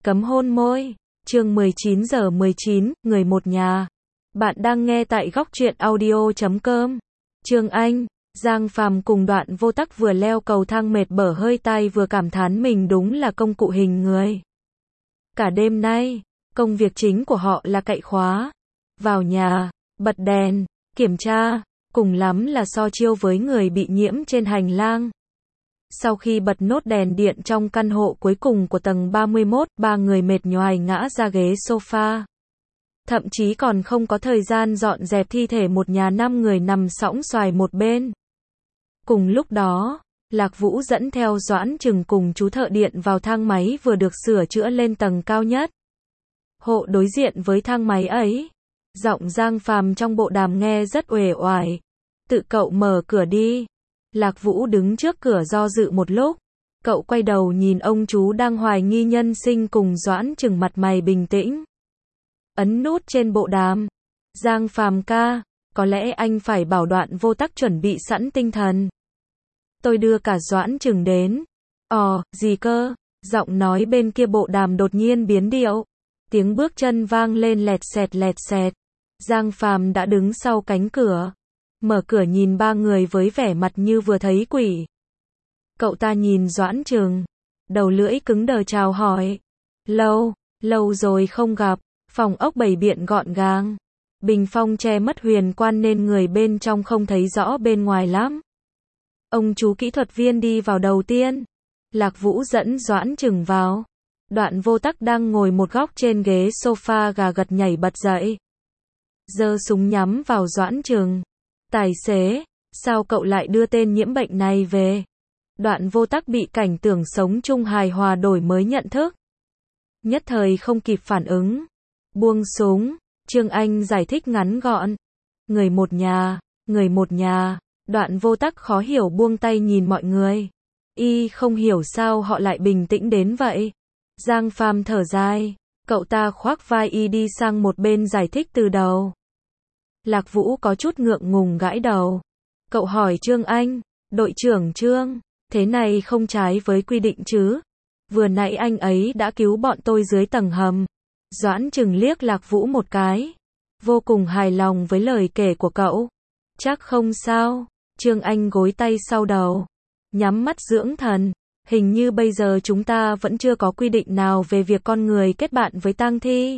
Cấm hôn môi. Chương 19:19, người một nhà. Bạn đang nghe tại góc truyện audio.com. Trương Anh, Giang Phàm cùng Đoạn Vô Tắc vừa leo cầu thang mệt bở hơi tai vừa cảm thán mình đúng là công cụ hình người. Cả đêm nay, công việc chính của họ là cậy khóa, vào nhà, bật đèn, kiểm tra, cùng lắm là so chiêu với người bị nhiễm trên hành lang. Sau khi bật nốt đèn điện trong căn hộ cuối cùng của tầng 31, ba người mệt nhoài ngã ra ghế sofa. Thậm chí còn không có thời gian dọn dẹp thi thể một nhà 5 người nằm sõng soài một bên. Cùng lúc đó, Lạc Vũ dẫn theo Doãn Trừng cùng chú thợ điện vào thang máy vừa được sửa chữa lên tầng cao nhất. Hộ đối diện với thang máy ấy, giọng Giang Phàm trong bộ đàm nghe rất uể oải. Tự cậu mở cửa đi. Lạc Vũ đứng trước cửa do dự một lúc. Cậu quay đầu nhìn ông chú đang hoài nghi nhân sinh cùng Doãn Trừng mặt mày bình tĩnh. Ấn nút trên bộ đàm. Giang Phàm ca, có lẽ anh phải bảo Đoạn Vô Tắc chuẩn bị sẵn tinh thần. Tôi đưa cả Doãn Trừng đến. Gì cơ? Giọng nói bên kia bộ đàm đột nhiên biến điệu. Tiếng bước chân vang lên lẹt xẹt. Giang Phàm đã đứng sau cánh cửa. Mở cửa nhìn ba người với vẻ mặt như vừa thấy quỷ. Cậu ta nhìn Doãn Trừng. Đầu lưỡi cứng đờ chào hỏi. Lâu rồi không gặp. Phòng ốc bày biện gọn gàng. Bình phong che mất huyền quan nên người bên trong không thấy rõ bên ngoài lắm. Ông chú kỹ thuật viên đi vào đầu tiên. Lạc Vũ dẫn Doãn Trừng vào. Đoạn Vô Tắc đang ngồi một góc trên ghế sofa gà gật nhảy bật dậy. Giơ súng nhắm vào Doãn Trừng. Tài xế, sao cậu lại đưa tên nhiễm bệnh này về? Đoạn Vô Tắc bị cảnh tượng sống chung hài hòa đổi mới nhận thức. Nhất thời không kịp phản ứng. Buông súng, Trương Anh giải thích ngắn gọn. Người một nhà. Đoạn Vô Tắc khó hiểu buông tay nhìn mọi người. Y không hiểu sao họ lại bình tĩnh đến vậy. Giang Phàm thở dài. Cậu ta khoác vai Y đi sang một bên giải thích từ đầu. Lạc Vũ có chút ngượng ngùng gãi đầu. Cậu hỏi Trương Anh, đội trưởng Trương, thế này không trái với quy định chứ? Vừa nãy anh ấy đã cứu bọn tôi dưới tầng hầm. Doãn Trừng liếc Lạc Vũ một cái. Vô cùng hài lòng với lời kể của cậu. Chắc không sao. Trương Anh gối tay sau đầu. Nhắm mắt dưỡng thần. Hình như bây giờ chúng ta vẫn chưa có quy định nào về việc con người kết bạn với tang thi.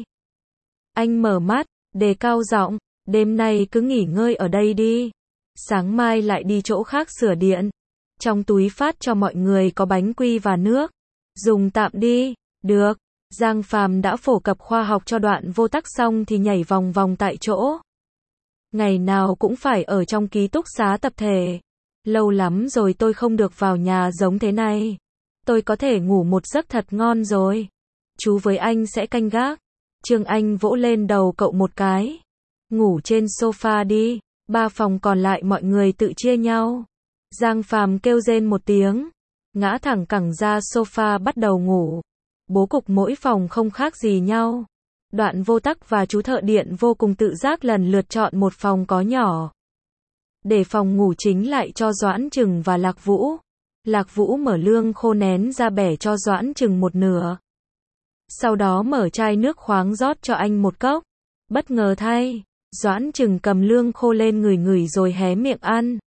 Anh mở mắt, đề cao giọng. Đêm nay cứ nghỉ ngơi ở đây đi. Sáng mai lại đi chỗ khác sửa điện. Trong túi phát cho mọi người có bánh quy và nước. Dùng tạm đi. Được. Giang Phàm đã phổ cập khoa học cho Đoạn Vô Tắc xong thì nhảy vòng vòng tại chỗ. Ngày nào cũng phải ở trong ký túc xá tập thể. Lâu lắm rồi tôi không được vào nhà giống thế này. Tôi có thể ngủ một giấc thật ngon rồi. Chú với anh sẽ canh gác. Trương Anh vỗ lên đầu cậu một cái. Ngủ trên sofa đi. 3 phòng còn lại mọi người tự chia nhau. Giang Phàm kêu rên một tiếng. Ngã thẳng cẳng ra sofa bắt đầu ngủ. Bố cục mỗi phòng không khác gì nhau. Đoạn Vô Tắc và chú thợ điện vô cùng tự giác lần lượt chọn một phòng có nhỏ. Để phòng ngủ chính lại cho Doãn Trừng và Lạc Vũ. Lạc Vũ mở lương khô nén ra bẻ cho Doãn Trừng một nửa. Sau đó mở chai nước khoáng rót cho anh một cốc. Bất ngờ thay, Doãn Trừng cầm lương khô lên ngửi rồi hé miệng ăn.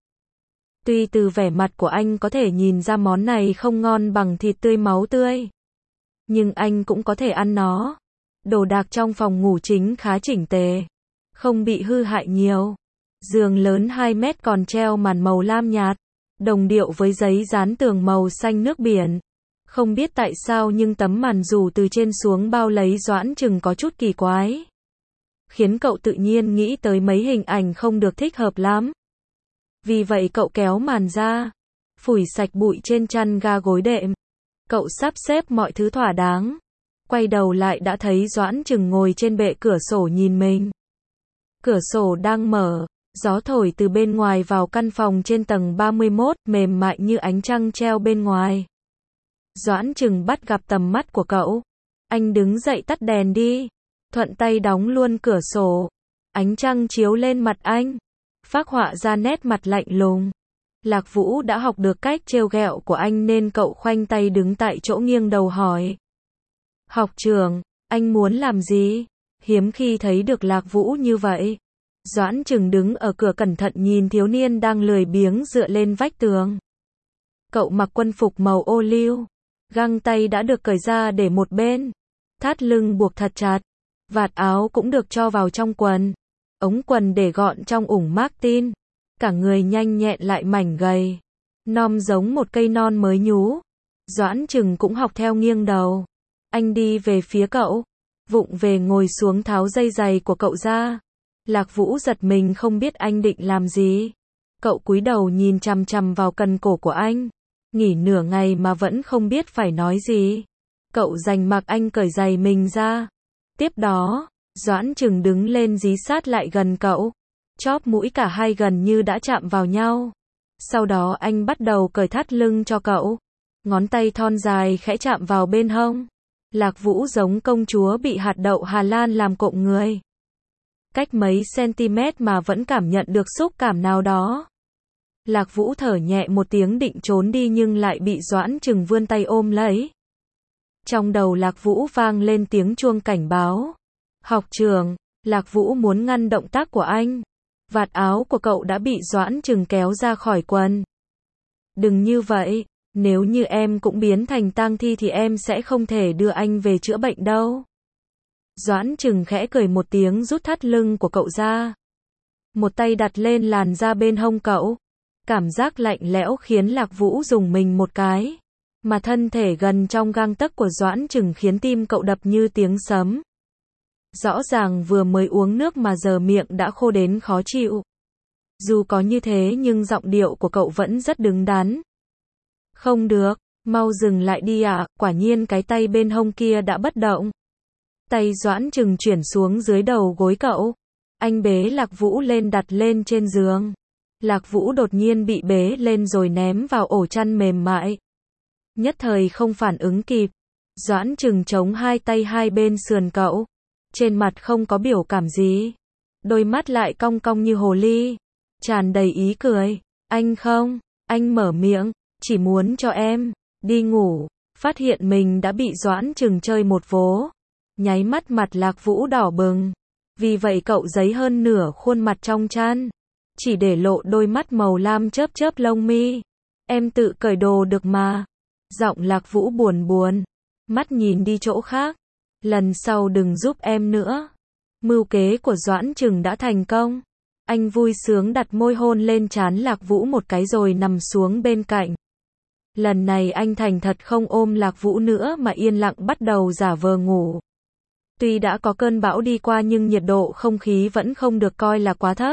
Tuy từ vẻ mặt của anh có thể nhìn ra món này không ngon bằng thịt tươi máu tươi. Nhưng anh cũng có thể ăn nó. Đồ đạc trong phòng ngủ chính khá chỉnh tề. Không bị hư hại nhiều. Giường lớn 2 mét còn treo màn màu lam nhạt. Đồng điệu với giấy dán tường màu xanh nước biển. Không biết tại sao nhưng tấm màn dù từ trên xuống bao lấy Doãn Trừng có chút kỳ quái. Khiến cậu tự nhiên nghĩ tới mấy hình ảnh không được thích hợp lắm. Vì vậy cậu kéo màn ra. Phủi sạch bụi trên chăn ga gối đệm. Cậu sắp xếp mọi thứ thỏa đáng. Quay đầu lại đã thấy Doãn Trừng ngồi trên bệ cửa sổ nhìn mình. Cửa sổ đang mở. Gió thổi từ bên ngoài vào căn phòng trên tầng 31, mềm mại như ánh trăng treo bên ngoài. Doãn Trừng bắt gặp tầm mắt của cậu. Anh đứng dậy tắt đèn đi. Thuận tay đóng luôn cửa sổ. Ánh trăng chiếu lên mặt anh. Phác họa ra nét mặt lạnh lùng. Lạc Vũ đã học được cách trêu ghẹo của anh nên cậu khoanh tay đứng tại chỗ nghiêng đầu hỏi. Học trưởng, anh muốn làm gì? Hiếm khi thấy được Lạc Vũ như vậy. Doãn Trừng đứng ở cửa cẩn thận nhìn thiếu niên đang lười biếng dựa lên vách tường. Cậu mặc quân phục màu ô liu, găng tay đã được cởi ra để một bên, thắt lưng buộc thật chặt, vạt áo cũng được cho vào trong quần, ống quần để gọn trong ủng Martin, cả người nhanh nhẹn lại mảnh gầy, nom giống một cây non mới nhú. Doãn Trừng cũng học theo nghiêng đầu. Anh đi về phía cậu, vụng về ngồi xuống tháo dây giày của cậu ra. Lạc Vũ giật mình không biết anh định làm gì. Cậu cúi đầu nhìn chằm chằm vào cần cổ của anh, nghỉ nửa ngày mà vẫn không biết phải nói gì. Cậu giành mặc anh cởi giày mình ra. Tiếp đó, Doãn Trừng đứng lên dí sát lại gần cậu, chóp mũi cả hai gần như đã chạm vào nhau. Sau đó anh bắt đầu cởi thắt lưng cho cậu. Ngón tay thon dài khẽ chạm vào bên hông. Lạc Vũ giống công chúa bị hạt đậu Hà Lan làm cộm người. Cách mấy cm mà vẫn cảm nhận được xúc cảm nào đó. Lạc Vũ thở nhẹ một tiếng định trốn đi nhưng lại bị Doãn Trừng vươn tay ôm lấy. Trong đầu Lạc Vũ vang lên tiếng chuông cảnh báo. Học trưởng, Lạc Vũ muốn ngăn động tác của anh. Vạt áo của cậu đã bị Doãn Trừng kéo ra khỏi quần. Đừng như vậy, nếu như em cũng biến thành tang thi thì em sẽ không thể đưa anh về chữa bệnh đâu. Doãn Trừng khẽ cười một tiếng rút thắt lưng của cậu ra. Một tay đặt lên làn da bên hông cậu. Cảm giác lạnh lẽo khiến Lạc Vũ rùng mình một cái. Mà thân thể gần trong gang tấc của Doãn Trừng khiến tim cậu đập như tiếng sấm. Rõ ràng vừa mới uống nước mà giờ miệng đã khô đến khó chịu. Dù có như thế nhưng giọng điệu của cậu vẫn rất đứng đắn. Không được, mau dừng lại đi ạ. Quả nhiên cái tay bên hông kia đã bất động. Tay Doãn Trừng chuyển xuống dưới đầu gối cậu. Anh bế Lạc Vũ lên đặt lên trên giường. Lạc Vũ đột nhiên bị bế lên rồi ném vào ổ chăn mềm mại. Nhất thời không phản ứng kịp. Doãn Trừng chống hai tay hai bên sườn cậu. Trên mặt không có biểu cảm gì. Đôi mắt lại cong cong như hồ ly. Tràn đầy ý cười. Anh không, anh mở miệng. Chỉ muốn cho em đi ngủ. Phát hiện mình đã bị Doãn Trừng chơi một vố. Nháy mắt mặt Lạc Vũ đỏ bừng. Vì vậy cậu giấy hơn nửa khuôn mặt trong chăn. Chỉ để lộ đôi mắt màu lam chớp chớp lông mi. Em tự cởi đồ được mà. Giọng Lạc Vũ buồn buồn. Mắt nhìn đi chỗ khác. Lần sau đừng giúp em nữa. Mưu kế của Doãn Trừng đã thành công. Anh vui sướng đặt môi hôn lên trán Lạc Vũ một cái rồi nằm xuống bên cạnh. Lần này anh thành thật không ôm Lạc Vũ nữa mà yên lặng bắt đầu giả vờ ngủ. Tuy đã có cơn bão đi qua nhưng nhiệt độ không khí vẫn không được coi là quá thấp.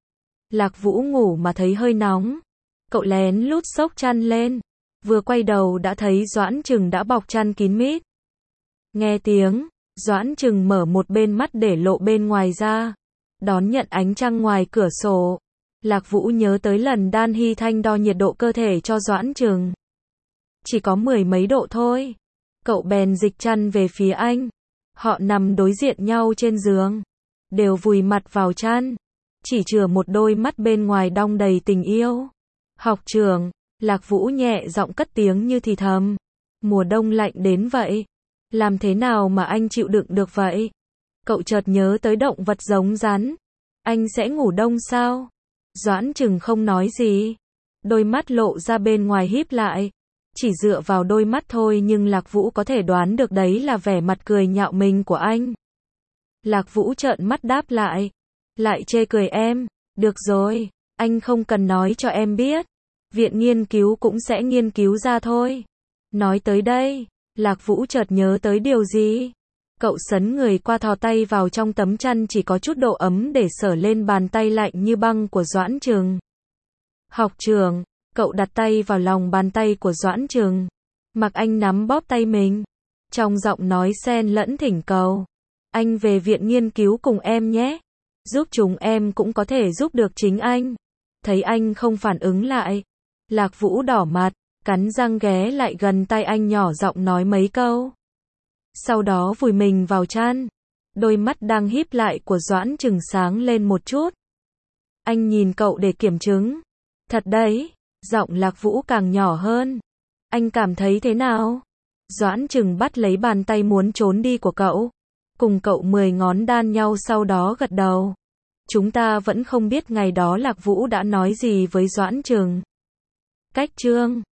Lạc Vũ ngủ mà thấy hơi nóng. Cậu lén lút xốc chăn lên. Vừa quay đầu đã thấy Doãn Trừng đã bọc chăn kín mít. Nghe tiếng, Doãn Trừng mở một bên mắt để lộ bên ngoài ra. Đón nhận ánh trăng ngoài cửa sổ. Lạc Vũ nhớ tới lần Đan Hy Thanh đo nhiệt độ cơ thể cho Doãn Trừng. Chỉ có 10 mấy độ thôi. Cậu bèn dịch chăn về phía anh. Họ nằm đối diện nhau trên giường. Đều vùi mặt vào chăn. Chỉ chừa một đôi mắt bên ngoài đong đầy tình yêu. Học trưởng, Lạc Vũ nhẹ giọng cất tiếng như thì thầm. Mùa đông lạnh đến vậy. Làm thế nào mà anh chịu đựng được vậy? Cậu chợt nhớ tới động vật giống rắn. Anh sẽ ngủ đông sao? Doãn Trừng không nói gì. Đôi mắt lộ ra bên ngoài híp lại. Chỉ dựa vào đôi mắt thôi nhưng Lạc Vũ có thể đoán được đấy là vẻ mặt cười nhạo mình của anh. Lạc Vũ trợn mắt đáp lại. Lại chê cười em. Được rồi, anh không cần nói cho em biết. Viện nghiên cứu cũng sẽ nghiên cứu ra thôi. Nói tới đây, Lạc Vũ chợt nhớ tới điều gì. Cậu sấn người qua thò tay vào trong tấm chăn chỉ có chút độ ấm để sờ lên bàn tay lạnh như băng của Doãn Trừng. Học trưởng, cậu đặt tay vào lòng bàn tay của Doãn Trừng. Mặc anh nắm bóp tay mình. Trong giọng nói xen lẫn thỉnh cầu. Anh về viện nghiên cứu cùng em nhé. Giúp chúng em cũng có thể giúp được chính anh. Thấy anh không phản ứng lại. Lạc Vũ đỏ mặt, cắn răng ghé lại gần tai anh nhỏ giọng nói mấy câu. Sau đó vùi mình vào chăn. Đôi mắt đang híp lại của Doãn Trừng sáng lên một chút. Anh nhìn cậu để kiểm chứng. Thật đấy, giọng Lạc Vũ càng nhỏ hơn. Anh cảm thấy thế nào? Doãn Trừng bắt lấy bàn tay muốn trốn đi của cậu. Cùng cậu 10 ngón đan nhau sau đó gật đầu. Chúng ta vẫn không biết ngày đó Lạc Vũ đã nói gì với Doãn Trừng. Cách chương